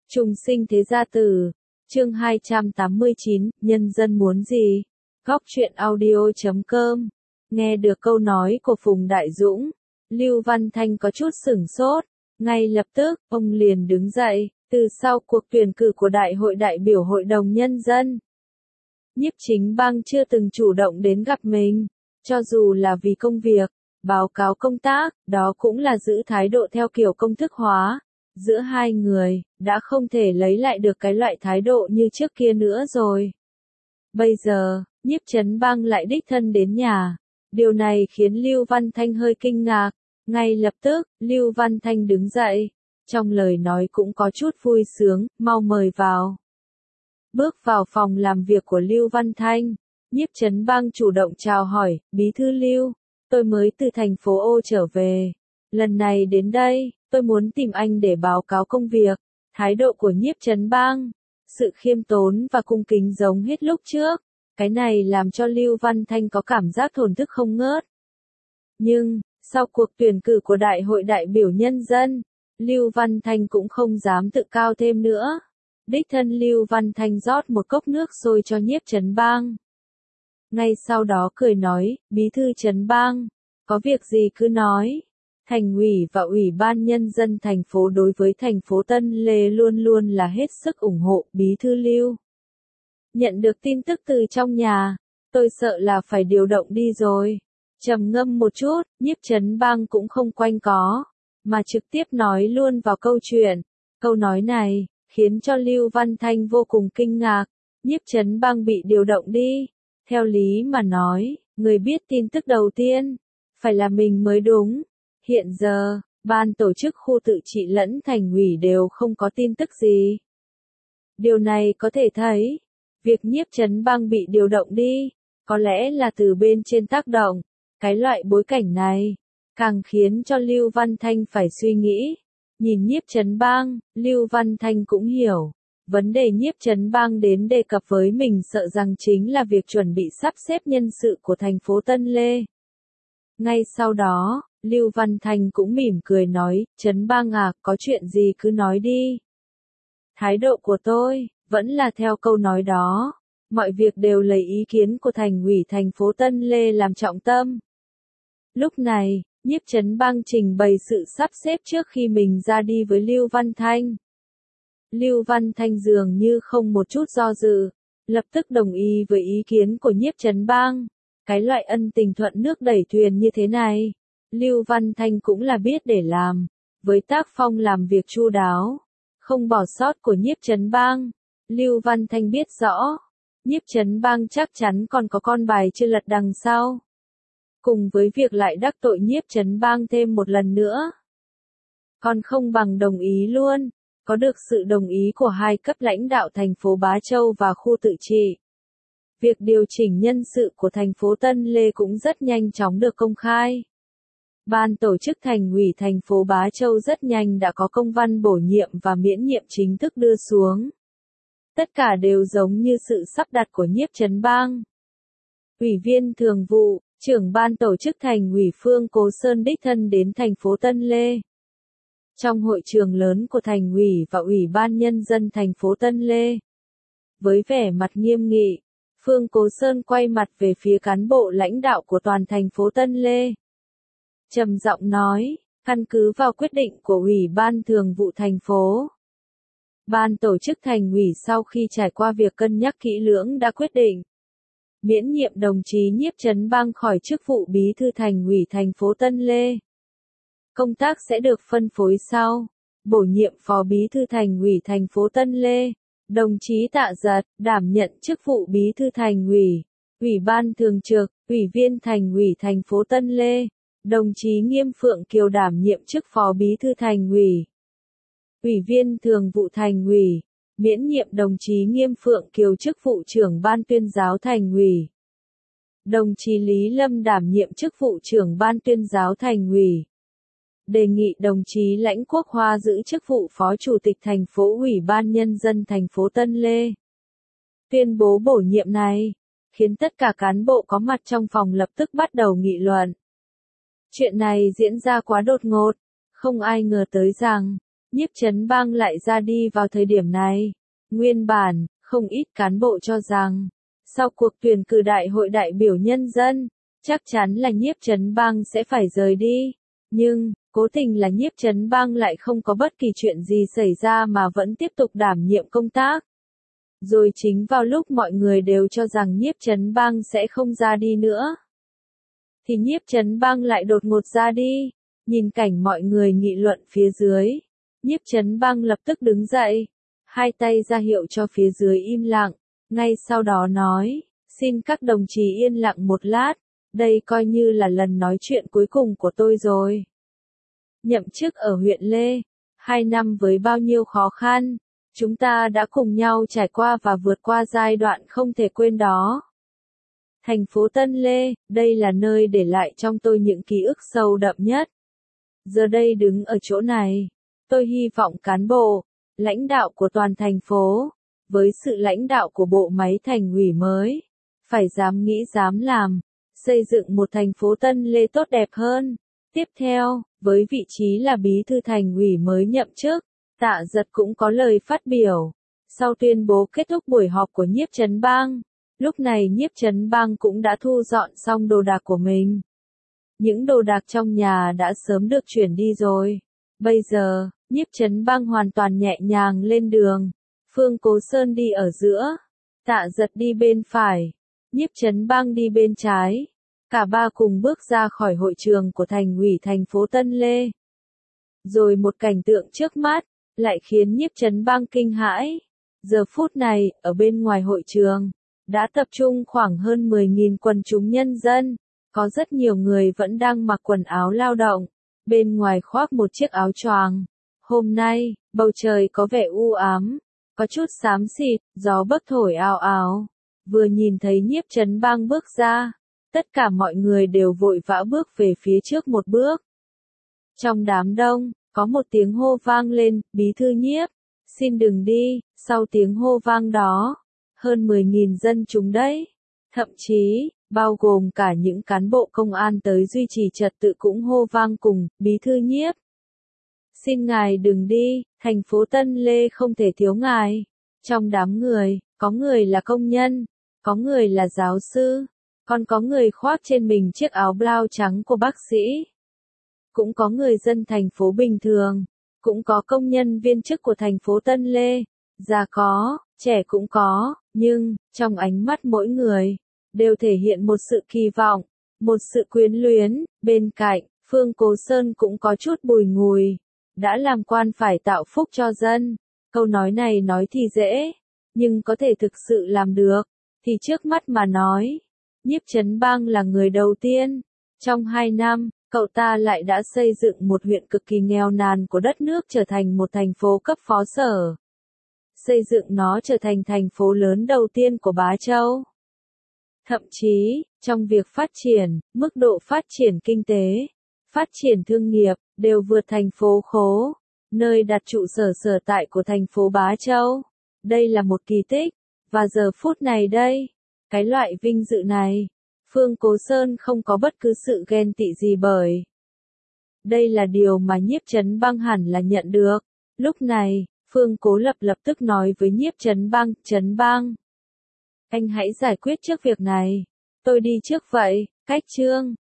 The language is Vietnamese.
Trùng sinh thế gia tử, chương 289, nhân dân muốn gì? Góc truyện audio.com. Nghe được câu nói của Phùng Đại Dũng, Lưu Văn Thanh có chút sửng sốt, ngay lập tức, ông liền đứng dậy, từ sau cuộc tuyển cử của Đại hội đại biểu Hội đồng Nhân dân. Nhiếp Chính Bang chưa từng chủ động đến gặp mình, cho dù là vì công việc, báo cáo công tác, đó cũng là giữ thái độ theo kiểu công thức hóa. Giữa hai người, đã không thể lấy lại được cái loại thái độ như trước kia nữa rồi. Bây giờ, Nhiếp Chấn Bang lại đích thân đến nhà. Điều này khiến Lưu Văn Thanh hơi kinh ngạc. Ngay lập tức, Lưu Văn Thanh đứng dậy. Trong lời nói cũng có chút vui sướng, mau mời vào. Bước vào phòng làm việc của Lưu Văn Thanh, Nhiếp Chấn Bang chủ động chào hỏi, Bí thư Lưu, tôi mới từ thành phố Ô trở về. Lần này đến đây, tôi muốn tìm anh để báo cáo công việc. Thái độ của Nhiếp Chấn Bang, sự khiêm tốn và cung kính giống hết lúc trước. Cái này làm cho Lưu Văn Thanh có cảm giác thổn thức không ngớt. Nhưng, sau cuộc tuyển cử của Đại hội đại biểu nhân dân, Lưu Văn Thanh cũng không dám tự cao thêm nữa. Đích thân Lưu Văn Thanh rót một cốc nước sôi cho Nhiếp Chấn Bang. Ngay sau đó cười nói, Bí thư Chấn Bang, có việc gì cứ nói. Thành ủy và Ủy ban Nhân dân thành phố đối với thành phố Tân Lê luôn luôn là hết sức ủng hộ, Bí thư Lưu. Nhận được tin tức từ trong nhà, tôi sợ là phải điều động đi rồi. Trầm ngâm một chút, Nhiếp Chấn Bang cũng không quanh có, mà trực tiếp nói luôn vào câu chuyện. Câu nói này, khiến cho Lưu Văn Thanh vô cùng kinh ngạc. Nhiếp Chấn Bang bị điều động đi. Theo lý mà nói, người biết tin tức đầu tiên, phải là mình mới đúng. Hiện giờ, ban tổ chức khu tự trị lẫn thành ủy đều không có tin tức gì. Điều này có thể thấy, việc Nhiếp Chấn Bang bị điều động đi, có lẽ là từ bên trên tác động. Cái loại bối cảnh này, càng khiến cho Lưu Văn Thanh phải suy nghĩ. Nhìn Nhiếp Chấn Bang, Lưu Văn Thanh cũng hiểu. Vấn đề Nhiếp Chấn Bang đến đề cập với mình sợ rằng chính là việc chuẩn bị sắp xếp nhân sự của thành phố Tân Lê. Ngay sau đó, Lưu Văn Thanh cũng mỉm cười nói, Chấn Bang à, có chuyện gì cứ nói đi. Thái độ của tôi, vẫn là theo câu nói đó. Mọi việc đều lấy ý kiến của thành ủy thành phố Tân Lê làm trọng tâm. Lúc này, Nhiếp Chấn Bang trình bày sự sắp xếp trước khi mình ra đi với Lưu Văn Thanh. Lưu Văn Thanh dường như không một chút do dự, lập tức đồng ý với ý kiến của Nhiếp Chấn Bang. Cái loại ân tình thuận nước đẩy thuyền như thế này, Lưu Văn Thanh cũng là biết để làm. Với tác phong làm việc chu đáo, không bỏ sót của Nhiếp Chấn Bang, Lưu Văn Thanh biết rõ, Nhiếp Chấn Bang chắc chắn còn có con bài chưa lật đằng sau. Cùng với việc lại đắc tội Nhiếp Chấn Bang thêm một lần nữa, còn không bằng đồng ý luôn. Có được sự đồng ý của hai cấp lãnh đạo thành phố Bá Châu và khu tự trị. Việc điều chỉnh nhân sự của thành phố Tân Lê cũng rất nhanh chóng được công khai. Ban tổ chức thành ủy thành phố Bá Châu rất nhanh đã có công văn bổ nhiệm và miễn nhiệm chính thức đưa xuống. Tất cả đều giống như sự sắp đặt của Nhiếp Chấn Bang. Ủy viên thường vụ, trưởng ban tổ chức thành ủy Phương Cố Sơn đích thân đến thành phố Tân Lê. Trong hội trường lớn của thành ủy và Ủy ban Nhân dân thành phố Tân Lê. Với vẻ mặt nghiêm nghị, Phương Cố Sơn quay mặt về phía cán bộ lãnh đạo của toàn thành phố Tân Lê. Trầm giọng nói, căn cứ vào quyết định của Ủy ban Thường vụ thành phố. Ban tổ chức thành ủy sau khi trải qua việc cân nhắc kỹ lưỡng đã quyết định miễn nhiệm đồng chí Nhiếp Chấn Bang khỏi chức vụ Bí thư thành ủy thành phố Tân Lê. Công tác sẽ được phân phối sau. Bổ nhiệm Phó Bí thư Thành ủy thành phố Tân Lê, đồng chí Tạ Giật, đảm nhận chức vụ Bí thư Thành ủy, Ủy ban Thường trực, Ủy viên Thành ủy thành phố Tân Lê, đồng chí Nghiêm Phượng Kiều đảm nhiệm chức Phó Bí thư Thành ủy, Ủy viên Thường vụ Thành ủy, miễn nhiệm đồng chí Nghiêm Phượng Kiều chức vụ trưởng Ban Tuyên giáo Thành ủy. Đồng chí Lý Lâm đảm nhiệm chức vụ trưởng Ban Tuyên giáo Thành ủy. Đề nghị đồng chí Lãnh Quốc Hoa giữ chức vụ Phó Chủ tịch thành phố Ủy ban Nhân dân thành phố Tân Lê. Tuyên bố bổ nhiệm này, khiến tất cả cán bộ có mặt trong phòng lập tức bắt đầu nghị luận. Chuyện này diễn ra quá đột ngột, không ai ngờ tới rằng, Nhiếp Chấn Bang lại ra đi vào thời điểm này. Nguyên bản, không ít cán bộ cho rằng, sau cuộc tuyển cử đại hội đại biểu nhân dân, chắc chắn là Nhiếp Chấn Bang sẽ phải rời đi. Nhưng, cố tình là Nhiếp Chấn Bang lại không có bất kỳ chuyện gì xảy ra mà vẫn tiếp tục đảm nhiệm công tác. Rồi chính vào lúc mọi người đều cho rằng Nhiếp Chấn Bang sẽ không ra đi nữa, thì Nhiếp Chấn Bang lại đột ngột ra đi. Nhìn cảnh mọi người nghị luận phía dưới, Nhiếp Chấn Bang lập tức đứng dậy, hai tay ra hiệu cho phía dưới im lặng, ngay sau đó nói, xin các đồng chí yên lặng một lát, đây coi như là lần nói chuyện cuối cùng của tôi rồi. Nhậm chức ở huyện Lê, 2 năm với bao nhiêu khó khăn, chúng ta đã cùng nhau trải qua và vượt qua giai đoạn không thể quên đó. Thành phố Tân Lê, đây là nơi để lại trong tôi những ký ức sâu đậm nhất. Giờ đây đứng ở chỗ này, tôi hy vọng cán bộ, lãnh đạo của toàn thành phố, với sự lãnh đạo của bộ máy thành ủy mới, phải dám nghĩ dám làm, xây dựng một thành phố Tân Lê tốt đẹp hơn. Tiếp theo, với vị trí là bí thư thành ủy mới nhậm chức, Tạ Giật cũng có lời phát biểu. Sau tuyên bố kết thúc buổi họp của Nhiếp Chấn Bang, lúc này Nhiếp Chấn Bang cũng đã thu dọn xong đồ đạc của mình. Những đồ đạc trong nhà đã sớm được chuyển đi rồi. Bây giờ, Nhiếp Chấn Bang hoàn toàn nhẹ nhàng lên đường. Phương Cố Sơn đi ở giữa, Tạ Giật đi bên phải, Nhiếp Chấn Bang đi bên trái. Cả ba cùng bước ra khỏi hội trường của thành ủy thành phố Tân Lê. Rồi một cảnh tượng trước mắt, lại khiến Nhiếp Chấn Bang kinh hãi. Giờ phút này, ở bên ngoài hội trường, đã tập trung khoảng hơn 10.000 quần chúng nhân dân. Có rất nhiều người vẫn đang mặc quần áo lao động, bên ngoài khoác một chiếc áo choàng. Hôm nay, bầu trời có vẻ u ám, có chút xám xịt, gió bấc thổi ào ào. Vừa nhìn thấy Nhiếp Chấn Bang bước ra, tất cả mọi người đều vội vã bước về phía trước một bước. Trong đám đông, có một tiếng hô vang lên, bí thư Nhiếp, xin đừng đi. Sau tiếng hô vang đó, hơn 10.000 dân chúng đấy, thậm chí, bao gồm cả những cán bộ công an tới duy trì trật tự cũng hô vang cùng, bí thư Nhiếp. Xin ngài đừng đi, thành phố Tân Lê không thể thiếu ngài. Trong đám người, có người là công nhân, có người là giáo sư, còn có người khoác trên mình chiếc áo blau trắng của bác sĩ. Cũng có người dân thành phố bình thường, cũng có công nhân viên chức của thành phố Tân Lê, già có, trẻ cũng có, nhưng, trong ánh mắt mỗi người, đều thể hiện một sự kỳ vọng, một sự quyến luyến. Bên cạnh, Phương Cố Sơn cũng có chút bùi ngùi, đã làm quan phải tạo phúc cho dân. Câu nói này nói thì dễ, nhưng có thể thực sự làm được, thì trước mắt mà nói. Nhiếp Chấn Bang là người đầu tiên. Trong 2 năm, cậu ta lại đã xây dựng một huyện cực kỳ nghèo nàn của đất nước trở thành một thành phố cấp phó sở. Xây dựng nó trở thành thành phố lớn đầu tiên của Bá Châu. Thậm chí, trong việc phát triển, mức độ phát triển kinh tế, phát triển thương nghiệp, đều vượt thành phố Khố, nơi đặt trụ sở sở tại của thành phố Bá Châu. Đây là một kỳ tích, và giờ phút này đây, cái loại vinh dự này, Phương Cố Sơn không có bất cứ sự ghen tị gì bởi. Đây là điều mà Nhiếp Chấn Bang hẳn là nhận được. Lúc này, Phương Cố lập tức nói với Nhiếp Chấn Bang, anh hãy giải quyết trước việc này. Tôi đi trước vậy, cách chương.